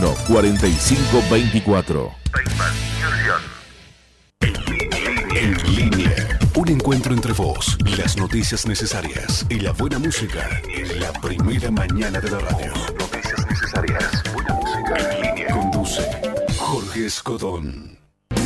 4524. En línea. Un encuentro entre vos, las noticias necesarias y la buena música en la primera mañana de la radio. Noticias necesarias, buena música en línea. Conduce Jorge Escodón.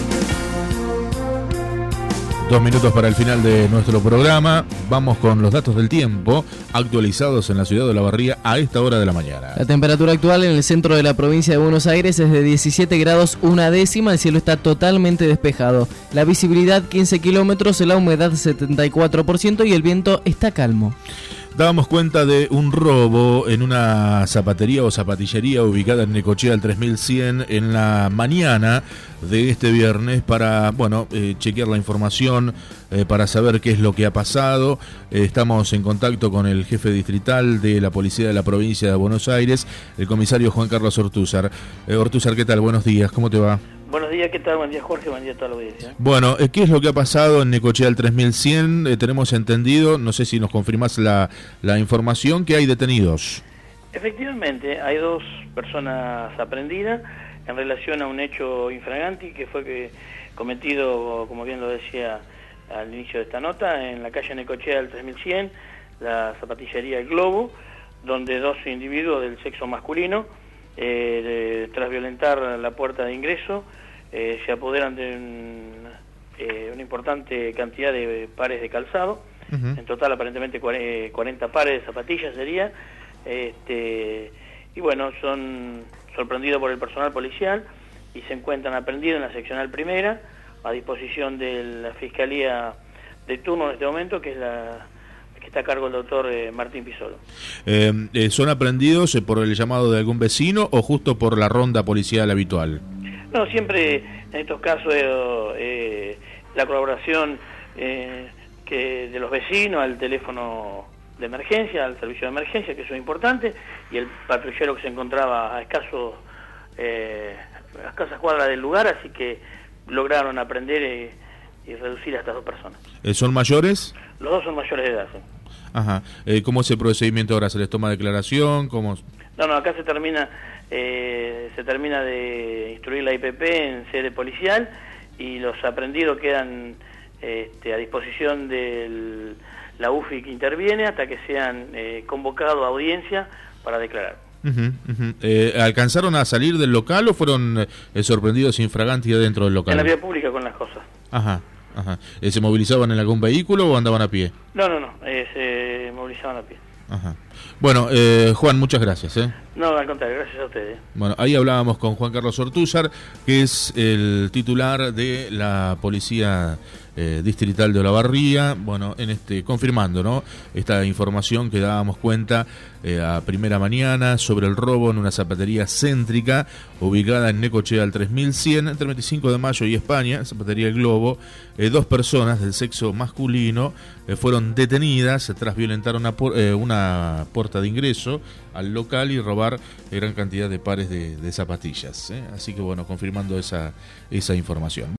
2 minutos para el final de nuestro programa. Vamos con los datos del tiempo actualizados en la ciudad de Olavarría a esta hora de la mañana. La temperatura actual en el centro de la provincia de Buenos Aires es de 17 grados una décima. El cielo está totalmente despejado. La visibilidad 15 kilómetros, la humedad 74% y el viento está calmo. Dábamos cuenta de un robo en una zapatería o zapatillería ubicada en Necochea al 3100 en la mañana de este viernes para, chequear la información, para saber qué es lo que ha pasado. Estamos en contacto con el jefe distrital de la policía de la provincia de Buenos Aires, el comisario Juan Carlos Ortúzar. Ortúzar, ¿qué tal? Buenos días, ¿cómo te va? Buenos días, ¿qué tal? Buen día, Jorge, buen día a toda la audiencia. Bueno, ¿qué es lo que ha pasado en Necochea al 3100? Tenemos entendido, no sé si nos confirmás la información, que hay detenidos. Efectivamente, hay 2 personas aprendidas en relación a un hecho infraganti que fue cometido, como bien lo decía al inicio de esta nota, en la calle Necochea al 3100, la zapatillería El Globo, donde 2 individuos del sexo masculino, tras violentar la puerta de ingreso, se apoderan de una importante cantidad de pares de calzado. Uh-huh. En total aparentemente 40 pares de zapatillas sería, y bueno, son sorprendidos por el personal policial y se encuentran aprendidos en la seccional primera a disposición de la Fiscalía de turno en este momento, que es que está a cargo del doctor Martín Pisolo. ¿Son aprendidos por el llamado de algún vecino o justo por la ronda policial habitual? No, siempre en estos casos la colaboración de los vecinos al teléfono de emergencia, al servicio de emergencia, que eso es importante, y el patrullero que se encontraba a escasas cuadras del lugar, así que lograron aprender y reducir a estas 2 personas. ¿Son mayores? Los 2 son mayores de edad, sí. Ajá. ¿Cómo es el procedimiento ahora? ¿Se les toma declaración? ¿Cómo? No, acá se termina de instruir la IPP en sede policial y los aprendidos quedan a disposición de la UFI que interviene hasta que sean convocados a audiencia para declarar. Uh-huh, uh-huh. ¿Alcanzaron a salir del local o fueron sorprendidos infraganti dentro del local? En la vía pública con las cosas. Ajá. ¿Se movilizaban en algún vehículo o andaban a pie? No, se movilizaban a pie. Ajá. Bueno, Juan, muchas gracias. No, al contrario, gracias a ustedes. Bueno, ahí hablábamos con Juan Carlos Ortúzar, que es el titular de la Policía Distrital de Olavarría, confirmando, ¿no?, esta información que dábamos cuenta a primera mañana sobre el robo en una zapatería céntrica ubicada en Necochea al 3100, entre 25 de mayo y España, zapatería El Globo. 2 personas del sexo masculino fueron detenidas tras violentar una puerta de ingreso al local y robar gran cantidad de pares de zapatillas. Así que confirmando esa información.